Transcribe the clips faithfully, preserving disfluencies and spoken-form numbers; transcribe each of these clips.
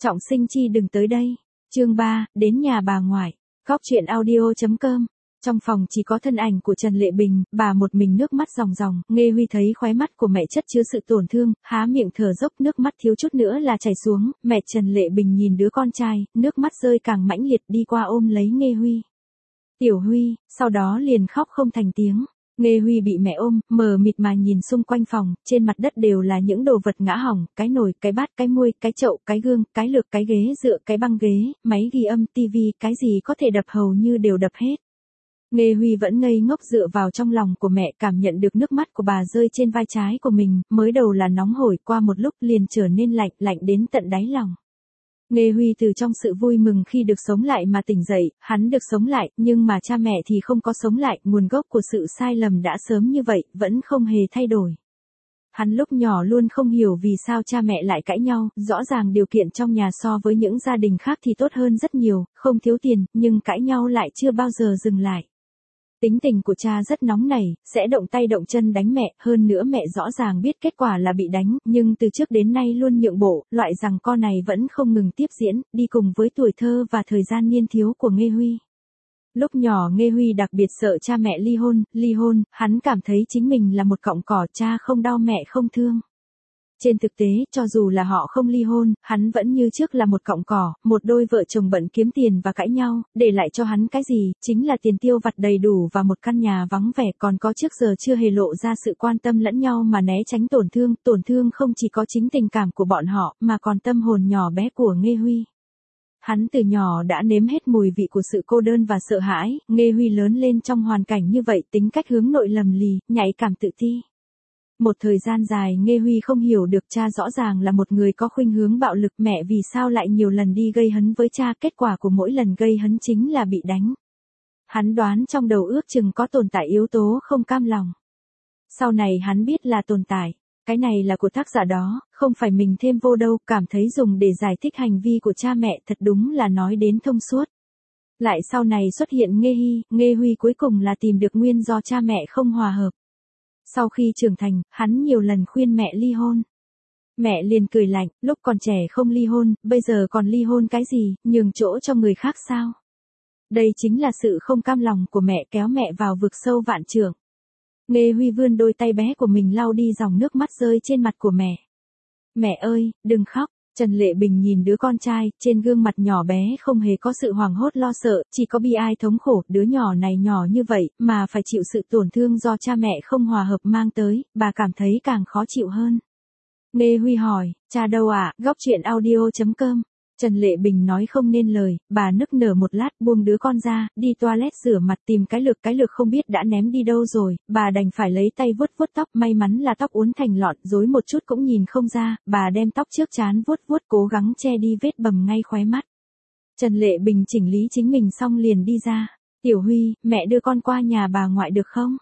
Trọng sinh chi đừng tới đây. Chương ba, đến nhà bà ngoại. Góc truyện audio chấm com. Trong phòng chỉ có thân ảnh của Trần Lệ Bình, bà một mình nước mắt ròng ròng, Nghê Huy thấy khóe mắt của mẹ chất chứa sự tổn thương, há miệng thở dốc, nước mắt thiếu chút nữa là chảy xuống, mẹ Trần Lệ Bình nhìn đứa con trai, nước mắt rơi càng mãnh liệt, đi qua ôm lấy Nghê Huy. Tiểu Huy, sau đó liền khóc không thành tiếng. Nghê Huy bị mẹ ôm, mờ mịt mà nhìn xung quanh phòng, trên mặt đất đều là những đồ vật ngã hỏng, cái nồi, cái bát, cái muôi, cái chậu, cái gương, cái lược, cái ghế dựa, cái băng ghế, máy ghi âm, tivi, cái gì có thể đập hầu như đều đập hết. Nghê Huy vẫn ngây ngốc dựa vào trong lòng của mẹ, cảm nhận được nước mắt của bà rơi trên vai trái của mình, mới đầu là nóng hổi, qua một lúc liền trở nên lạnh, lạnh đến tận đáy lòng. Nghê Huy từ trong sự vui mừng khi được sống lại mà tỉnh dậy, hắn được sống lại, nhưng mà cha mẹ thì không có sống lại, nguồn gốc của sự sai lầm đã sớm như vậy, vẫn không hề thay đổi. Hắn lúc nhỏ luôn không hiểu vì sao cha mẹ lại cãi nhau, rõ ràng điều kiện trong nhà so với những gia đình khác thì tốt hơn rất nhiều, không thiếu tiền, nhưng cãi nhau lại chưa bao giờ dừng lại. Tính tình của cha rất nóng nảy, sẽ động tay động chân đánh mẹ, hơn nữa mẹ rõ ràng biết kết quả là bị đánh, nhưng từ trước đến nay luôn nhượng bộ, loại rằng con này vẫn không ngừng tiếp diễn, đi cùng với tuổi thơ và thời gian niên thiếu của Nghê Huy. Lúc nhỏ Nghê Huy đặc biệt sợ cha mẹ ly hôn, ly hôn, hắn cảm thấy chính mình là một cọng cỏ, cha không đau mẹ không thương. Trên thực tế, cho dù là họ không ly hôn, hắn vẫn như trước là một cọng cỏ, một đôi vợ chồng bận kiếm tiền và cãi nhau, để lại cho hắn cái gì, chính là tiền tiêu vặt đầy đủ và một căn nhà vắng vẻ, còn có trước giờ chưa hề lộ ra sự quan tâm lẫn nhau mà né tránh tổn thương, tổn thương không chỉ có chính tình cảm của bọn họ, mà còn tâm hồn nhỏ bé của Nghê Huy. Hắn từ nhỏ đã nếm hết mùi vị của sự cô đơn và sợ hãi, Nghê Huy lớn lên trong hoàn cảnh như vậy, tính cách hướng nội lầm lì, nhạy cảm tự ti. Một thời gian dài Nghê Huy không hiểu được cha rõ ràng là một người có khuynh hướng bạo lực, mẹ vì sao lại nhiều lần đi gây hấn với cha, kết quả của mỗi lần gây hấn chính là bị đánh. Hắn đoán trong đầu ước chừng có tồn tại yếu tố không cam lòng. Sau này hắn biết là tồn tại. Cái này là của tác giả đó, không phải mình thêm vô đâu, cảm thấy dùng để giải thích hành vi của cha mẹ thật đúng là nói đến thông suốt. Lại sau này xuất hiện Nghê Hy, Nghê Huy cuối cùng là tìm được nguyên do cha mẹ không hòa hợp. Sau khi trưởng thành, hắn nhiều lần khuyên mẹ ly hôn. Mẹ liền cười lạnh, lúc còn trẻ không ly hôn, bây giờ còn ly hôn cái gì, nhường chỗ cho người khác sao? Đây chính là sự không cam lòng của mẹ kéo mẹ vào vực sâu vạn trượng. Nghê Huy vươn đôi tay bé của mình lau đi dòng nước mắt rơi trên mặt của mẹ. Mẹ ơi, đừng khóc. Trần Lệ Bình nhìn đứa con trai, trên gương mặt nhỏ bé không hề có sự hoảng hốt lo sợ, chỉ có bi ai thống khổ, đứa nhỏ này nhỏ như vậy, mà phải chịu sự tổn thương do cha mẹ không hòa hợp mang tới, bà cảm thấy càng khó chịu hơn. Nghê Huy hỏi, cha đâu ạ? Góc truyện audio chấm com. Trần Lệ Bình nói không nên lời, bà nức nở một lát buông đứa con ra, đi toilet rửa mặt tìm cái lược, cái lược không biết đã ném đi đâu rồi, bà đành phải lấy tay vuốt vuốt tóc, may mắn là tóc uốn thành lọn, rối một chút cũng nhìn không ra, bà đem tóc trước trán vuốt vuốt cố gắng che đi vết bầm ngay khóe mắt. Trần Lệ Bình chỉnh lý chính mình xong liền đi ra, Tiểu Huy, mẹ đưa con qua nhà bà ngoại được không?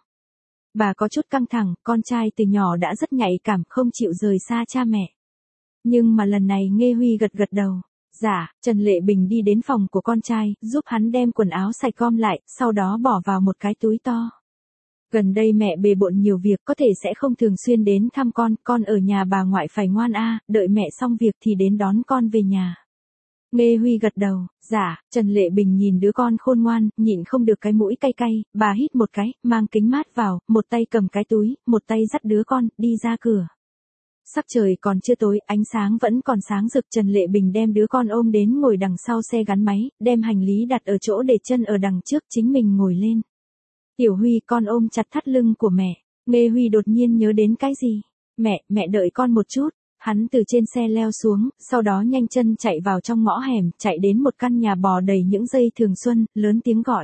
Bà có chút căng thẳng, con trai từ nhỏ đã rất nhạy cảm, không chịu rời xa cha mẹ. Nhưng mà lần này Nghê Huy gật gật đầu. Dạ, Trần Lệ Bình đi đến phòng của con trai, giúp hắn đem quần áo sạch gom lại, sau đó bỏ vào một cái túi to. Gần đây mẹ bề bộn nhiều việc, có thể sẽ không thường xuyên đến thăm con, con ở nhà bà ngoại phải ngoan a, đợi mẹ xong việc thì đến đón con về nhà. Nghê Huy gật đầu, dạ, Trần Lệ Bình nhìn đứa con khôn ngoan, nhịn không được cái mũi cay cay, bà hít một cái, mang kính mát vào, một tay cầm cái túi, một tay dắt đứa con, đi ra cửa. Sắc trời còn chưa tối, ánh sáng vẫn còn sáng rực, Trần Lệ Bình đem đứa con ôm đến ngồi đằng sau xe gắn máy, đem hành lý đặt ở chỗ để chân ở đằng trước, chính mình ngồi lên. Tiểu Huy, con ôm chặt thắt lưng của mẹ. Nghê Huy đột nhiên nhớ đến cái gì? Mẹ, mẹ đợi con một chút. Hắn từ trên xe leo xuống, sau đó nhanh chân chạy vào trong ngõ hẻm, chạy đến một căn nhà bò đầy những dây thường xuân, lớn tiếng gọi.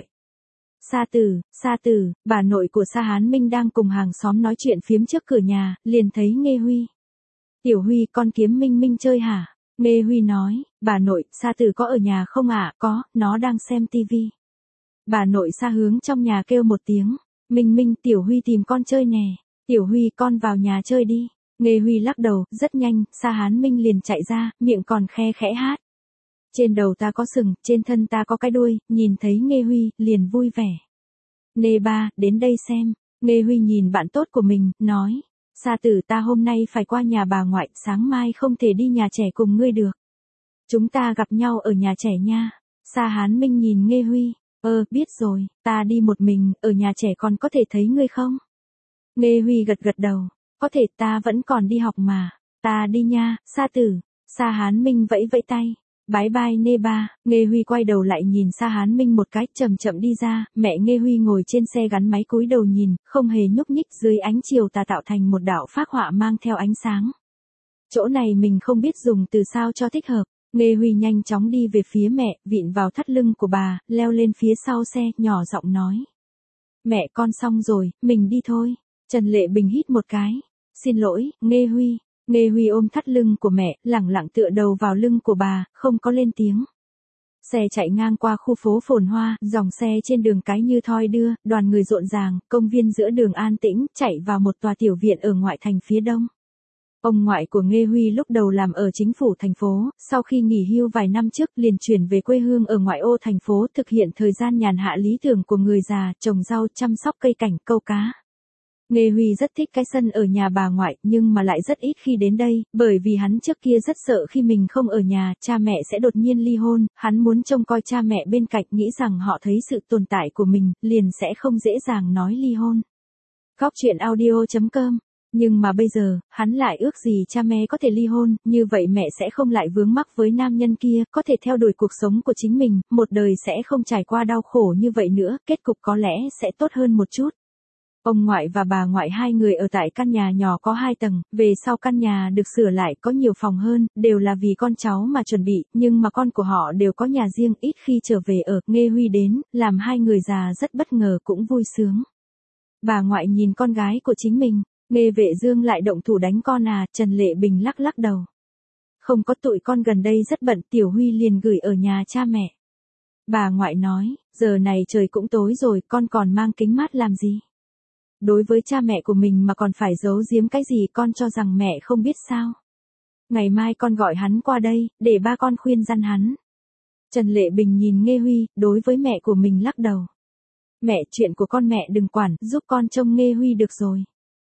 Sa Tử, Sa Tử, bà nội của Sa Hán Minh đang cùng hàng xóm nói chuyện phiếm trước cửa nhà, liền thấy Nghê Huy. Tiểu Huy, con kiếm Minh Minh chơi hả? Nghê Huy nói, bà nội, Sa Tử có ở nhà không ạ? À? Có, nó đang xem tivi. Bà nội Sa hướng trong nhà kêu một tiếng, Minh Minh, Tiểu Huy tìm con chơi nè. Tiểu Huy, con vào nhà chơi đi. Nghê Huy lắc đầu, rất nhanh, Sa Hán Minh liền chạy ra, miệng còn khe khẽ hát. Trên đầu ta có sừng, trên thân ta có cái đuôi, nhìn thấy Nghê Huy, liền vui vẻ. Nê ba, đến đây xem. Nghê Huy nhìn bạn tốt của mình, nói. Sa Tử, ta hôm nay phải qua nhà bà ngoại, sáng mai không thể đi nhà trẻ cùng ngươi được. Chúng ta gặp nhau ở nhà trẻ nha. Sa Hán Minh nhìn Nghê Huy, ơ, biết rồi, ta đi một mình, ở nhà trẻ còn có thể thấy ngươi không? Nghê Huy gật gật đầu, có thể, ta vẫn còn đi học mà, ta đi nha, Sa tử. Sa Hán Minh vẫy vẫy tay, bái bai Nê ba. Nghê Huy quay đầu lại nhìn Sa Hán Minh một cái, chậm chậm đi ra, mẹ Nghê Huy ngồi trên xe gắn máy cúi đầu nhìn, không hề nhúc nhích, dưới ánh chiều tà tạo thành một đạo phác họa mang theo ánh sáng. Chỗ này mình không biết dùng từ sao cho thích hợp. Nghê Huy nhanh chóng đi về phía mẹ, vịn vào thắt lưng của bà, leo lên phía sau xe, nhỏ giọng nói. Mẹ con xong rồi, mình đi thôi. Trần Lệ Bình hít một cái. Xin lỗi, Nghê Huy. Nghê Huy ôm thắt lưng của mẹ, lẳng lặng tựa đầu vào lưng của bà, không có lên tiếng. Xe chạy ngang qua khu phố phồn hoa, dòng xe trên đường cái như thoi đưa, đoàn người rộn ràng, công viên giữa đường an tĩnh, chạy vào một tòa tiểu viện ở ngoại thành phía đông. Ông ngoại của Nghê Huy lúc đầu làm ở chính phủ thành phố, sau khi nghỉ hưu vài năm trước liền chuyển về quê hương ở ngoại ô thành phố thực hiện thời gian nhàn hạ lý tưởng của người già, trồng rau, chăm sóc cây cảnh, câu cá. Nghê Huy rất thích cái sân ở nhà bà ngoại, nhưng mà lại rất ít khi đến đây, bởi vì hắn trước kia rất sợ khi mình không ở nhà, cha mẹ sẽ đột nhiên ly hôn, hắn muốn trông coi cha mẹ bên cạnh, nghĩ rằng họ thấy sự tồn tại của mình, liền sẽ không dễ dàng nói ly hôn. Góc truyện audio chấm com. Nhưng mà bây giờ, hắn lại ước gì cha mẹ có thể ly hôn, như vậy mẹ sẽ không lại vướng mắc với nam nhân kia, có thể theo đuổi cuộc sống của chính mình, một đời sẽ không trải qua đau khổ như vậy nữa, kết cục có lẽ sẽ tốt hơn một chút. Ông ngoại và bà ngoại hai người ở tại căn nhà nhỏ có hai tầng, về sau căn nhà được sửa lại có nhiều phòng hơn, đều là vì con cháu mà chuẩn bị, nhưng mà con của họ đều có nhà riêng, ít khi trở về ở. Nghê Huy đến, làm hai người già rất bất ngờ cũng vui sướng. Bà ngoại nhìn con gái của chính mình, Nghê Vệ Dương lại động thủ đánh con à, Trần Lệ Bình lắc lắc đầu. Không có, tụi con gần đây rất bận, Tiểu Huy liền gửi ở nhà cha mẹ. Bà ngoại nói, giờ này trời cũng tối rồi, con còn mang kính mát làm gì? Đối với cha mẹ của mình mà còn phải giấu giếm cái gì, con cho rằng mẹ không biết sao? Ngày mai con gọi hắn qua đây, để ba con khuyên răn hắn. Trần Lệ Bình nhìn Nghê Huy, đối với mẹ của mình lắc đầu. Mẹ, chuyện của con mẹ đừng quản, giúp con trông Nghê Huy được rồi.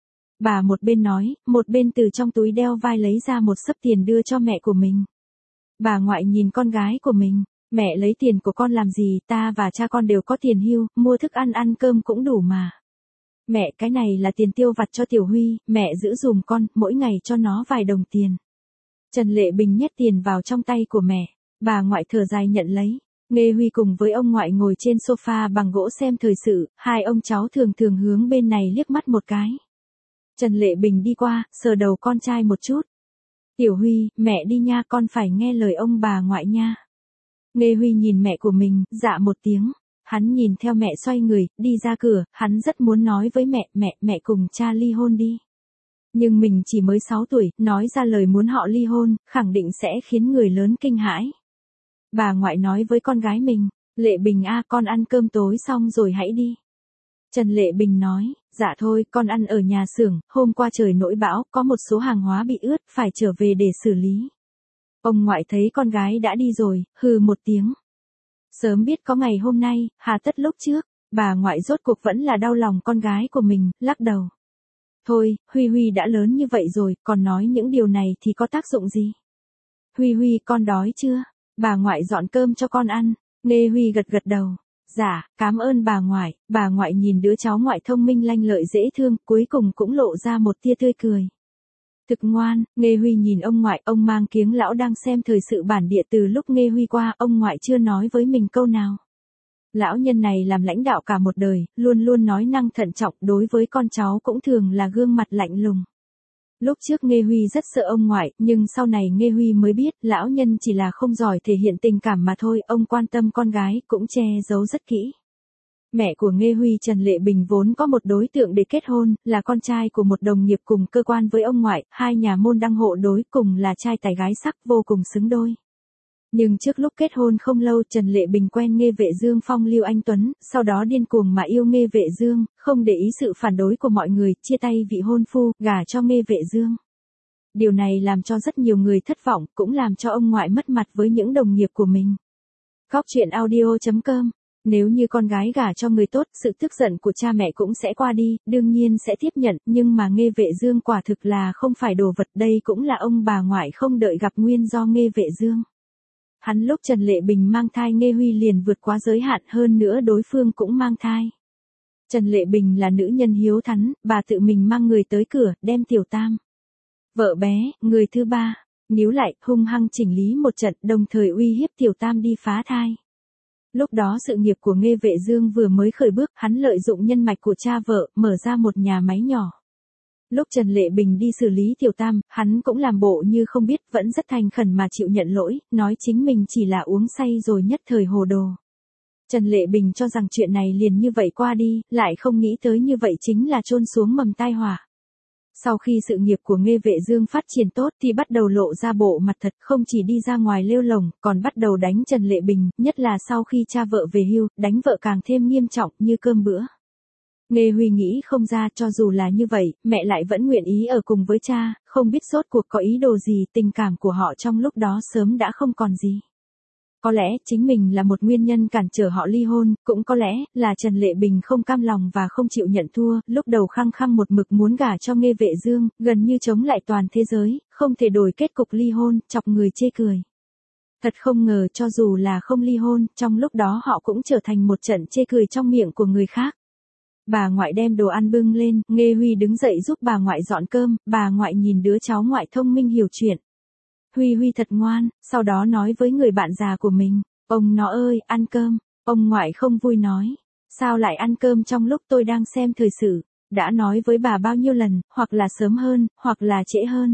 Bà một bên nói, một bên từ trong túi đeo vai lấy ra một xấp tiền đưa cho mẹ của mình. Bà ngoại nhìn con gái của mình, mẹ lấy tiền của con làm gì, ta và cha con đều có tiền hưu, mua thức ăn ăn cơm cũng đủ mà. Mẹ, cái này là tiền tiêu vặt cho Tiểu Huy, mẹ giữ dùm con, mỗi ngày cho nó vài đồng tiền. Trần Lệ Bình nhét tiền vào trong tay của mẹ, bà ngoại thở dài nhận lấy. Nghê Huy cùng với ông ngoại ngồi trên sofa bằng gỗ xem thời sự, hai ông cháu thường thường hướng bên này liếc mắt một cái. Trần Lệ Bình đi qua, sờ đầu con trai một chút. Tiểu Huy, mẹ đi nha, con phải nghe lời ông bà ngoại nha. Nghê Huy nhìn mẹ của mình, dạ một tiếng. Hắn nhìn theo mẹ xoay người, đi ra cửa, hắn rất muốn nói với mẹ, mẹ, mẹ cùng cha ly hôn đi. Nhưng mình chỉ mới sáu tuổi, nói ra lời muốn họ ly hôn, khẳng định sẽ khiến người lớn kinh hãi. Bà ngoại nói với con gái mình, Lệ Bình a, con ăn cơm tối xong rồi hãy đi. Trần Lệ Bình nói, dạ thôi, con ăn ở nhà xưởng, hôm qua trời nỗi bão, có một số hàng hóa bị ướt, phải trở về để xử lý. Ông ngoại thấy con gái đã đi rồi, hừ một tiếng. Sớm biết có ngày hôm nay, hà tất lúc trước, bà ngoại rốt cuộc vẫn là đau lòng con gái của mình, lắc đầu. Thôi, Huy Huy đã lớn như vậy rồi, còn nói những điều này thì có tác dụng gì? Huy Huy, con đói chưa? Bà ngoại dọn cơm cho con ăn. Nghê Huy gật gật đầu. Dạ, cảm ơn bà ngoại. Bà ngoại nhìn đứa cháu ngoại thông minh lanh lợi dễ thương, cuối cùng cũng lộ ra một tia tươi cười. Thực ngoan. Nghê Huy nhìn ông ngoại, ông mang kiếng lão đang xem thời sự bản địa, từ lúc Nghê Huy qua, ông ngoại chưa nói với mình câu nào. Lão nhân này làm lãnh đạo cả một đời, luôn luôn nói năng thận trọng, đối với con cháu cũng thường là gương mặt lạnh lùng. Lúc trước Nghê Huy rất sợ ông ngoại, nhưng sau này Nghê Huy mới biết, lão nhân chỉ là không giỏi thể hiện tình cảm mà thôi, ông quan tâm con gái, cũng che giấu rất kỹ. Mẹ của Nghê Huy, Trần Lệ Bình, vốn có một đối tượng để kết hôn, là con trai của một đồng nghiệp cùng cơ quan với ông ngoại, hai nhà môn đăng hộ đối, cùng là trai tài gái sắc, vô cùng xứng đôi. Nhưng trước lúc kết hôn không lâu, Trần Lệ Bình quen Nghê Vệ Dương phong lưu anh tuấn, sau đó điên cuồng mà yêu Nghê Vệ Dương, không để ý sự phản đối của mọi người, chia tay vị hôn phu, gả cho Nghê Vệ Dương. Điều này làm cho rất nhiều người thất vọng, cũng làm cho ông ngoại mất mặt với những đồng nghiệp của mình. Góc truyện audio chấm com. Nếu như con gái gả cho người tốt, sự tức giận của cha mẹ cũng sẽ qua đi, đương nhiên sẽ tiếp nhận, nhưng mà Nghê Vệ Dương quả thực là không phải đồ vật, đây cũng là ông bà ngoại không đợi gặp nguyên do Nghê Vệ Dương. Hắn lúc Trần Lệ Bình mang thai Nghê Huy liền vượt quá giới hạn, hơn nữa đối phương cũng mang thai. Trần Lệ Bình là nữ nhân hiếu thắng, bà tự mình mang người tới cửa, đem tiểu tam. Vợ bé, người thứ ba, níu lại, hung hăng chỉnh lý một trận, đồng thời uy hiếp tiểu tam đi phá thai. Lúc đó sự nghiệp của Nghê Vệ Dương vừa mới khởi bước, hắn lợi dụng nhân mạch của cha vợ, mở ra một nhà máy nhỏ. Lúc Trần Lệ Bình đi xử lý tiểu tam, hắn cũng làm bộ như không biết, vẫn rất thành khẩn mà chịu nhận lỗi, nói chính mình chỉ là uống say rồi nhất thời hồ đồ. Trần Lệ Bình cho rằng chuyện này liền như vậy qua đi, lại không nghĩ tới như vậy chính là chôn xuống mầm tai họa. Sau khi sự nghiệp của Nghê Vệ Dương phát triển tốt thì bắt đầu lộ ra bộ mặt thật, không chỉ đi ra ngoài lêu lồng, còn bắt đầu đánh Trần Lệ Bình, nhất là sau khi cha vợ về hưu, đánh vợ càng thêm nghiêm trọng như cơm bữa. Nghê Huy nghĩ không ra, cho dù là như vậy, mẹ lại vẫn nguyện ý ở cùng với cha, không biết rốt cuộc có ý đồ gì, tình cảm của họ trong lúc đó sớm đã không còn gì. Có lẽ chính mình là một nguyên nhân cản trở họ ly hôn, cũng có lẽ là Trần Lệ Bình không cam lòng và không chịu nhận thua, lúc đầu khăng khăng một mực muốn gả cho Nghê Vệ Dương, gần như chống lại toàn thế giới, không thể đổi kết cục ly hôn, chọc người chê cười. Thật không ngờ cho dù là không ly hôn, trong lúc đó họ cũng trở thành một trận chê cười trong miệng của người khác. Bà ngoại đem đồ ăn bưng lên, Nghê Huy đứng dậy giúp bà ngoại dọn cơm, bà ngoại nhìn đứa cháu ngoại thông minh hiểu chuyện. Huy Huy thật ngoan, sau đó nói với người bạn già của mình, ông nó ơi, ăn cơm, ông ngoại không vui nói, sao lại ăn cơm trong lúc tôi đang xem thời sự, đã nói với bà bao nhiêu lần, hoặc là sớm hơn, hoặc là trễ hơn.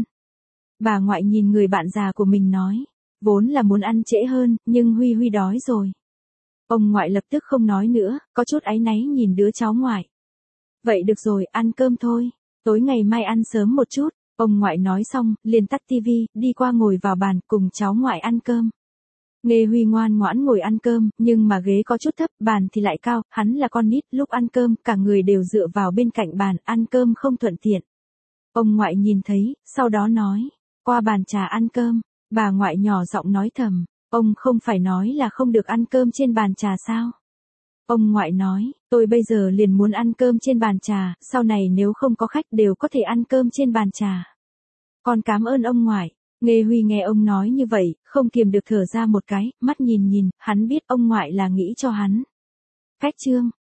Bà ngoại nhìn người bạn già của mình nói, vốn là muốn ăn trễ hơn, nhưng Huy Huy đói rồi. Ông ngoại lập tức không nói nữa, có chút áy náy nhìn đứa cháu ngoại. Vậy được rồi, ăn cơm thôi, tối ngày mai ăn sớm một chút. Ông ngoại nói xong, liền tắt tivi, đi qua ngồi vào bàn, cùng cháu ngoại ăn cơm. Nghê Huy ngoan ngoãn ngồi ăn cơm, nhưng mà ghế có chút thấp, bàn thì lại cao, hắn là con nít, lúc ăn cơm, cả người đều dựa vào bên cạnh bàn, ăn cơm không thuận tiện. Ông ngoại nhìn thấy, sau đó nói, qua bàn trà ăn cơm, bà ngoại nhỏ giọng nói thầm, ông không phải nói là không được ăn cơm trên bàn trà sao? Ông ngoại nói, tôi bây giờ liền muốn ăn cơm trên bàn trà, sau này nếu không có khách đều có thể ăn cơm trên bàn trà. Con cảm ơn ông ngoại. Nghê Huy nghe ông nói như vậy, không kiềm được thở ra một cái, mắt nhìn nhìn, hắn biết ông ngoại là nghĩ cho hắn. Cách chương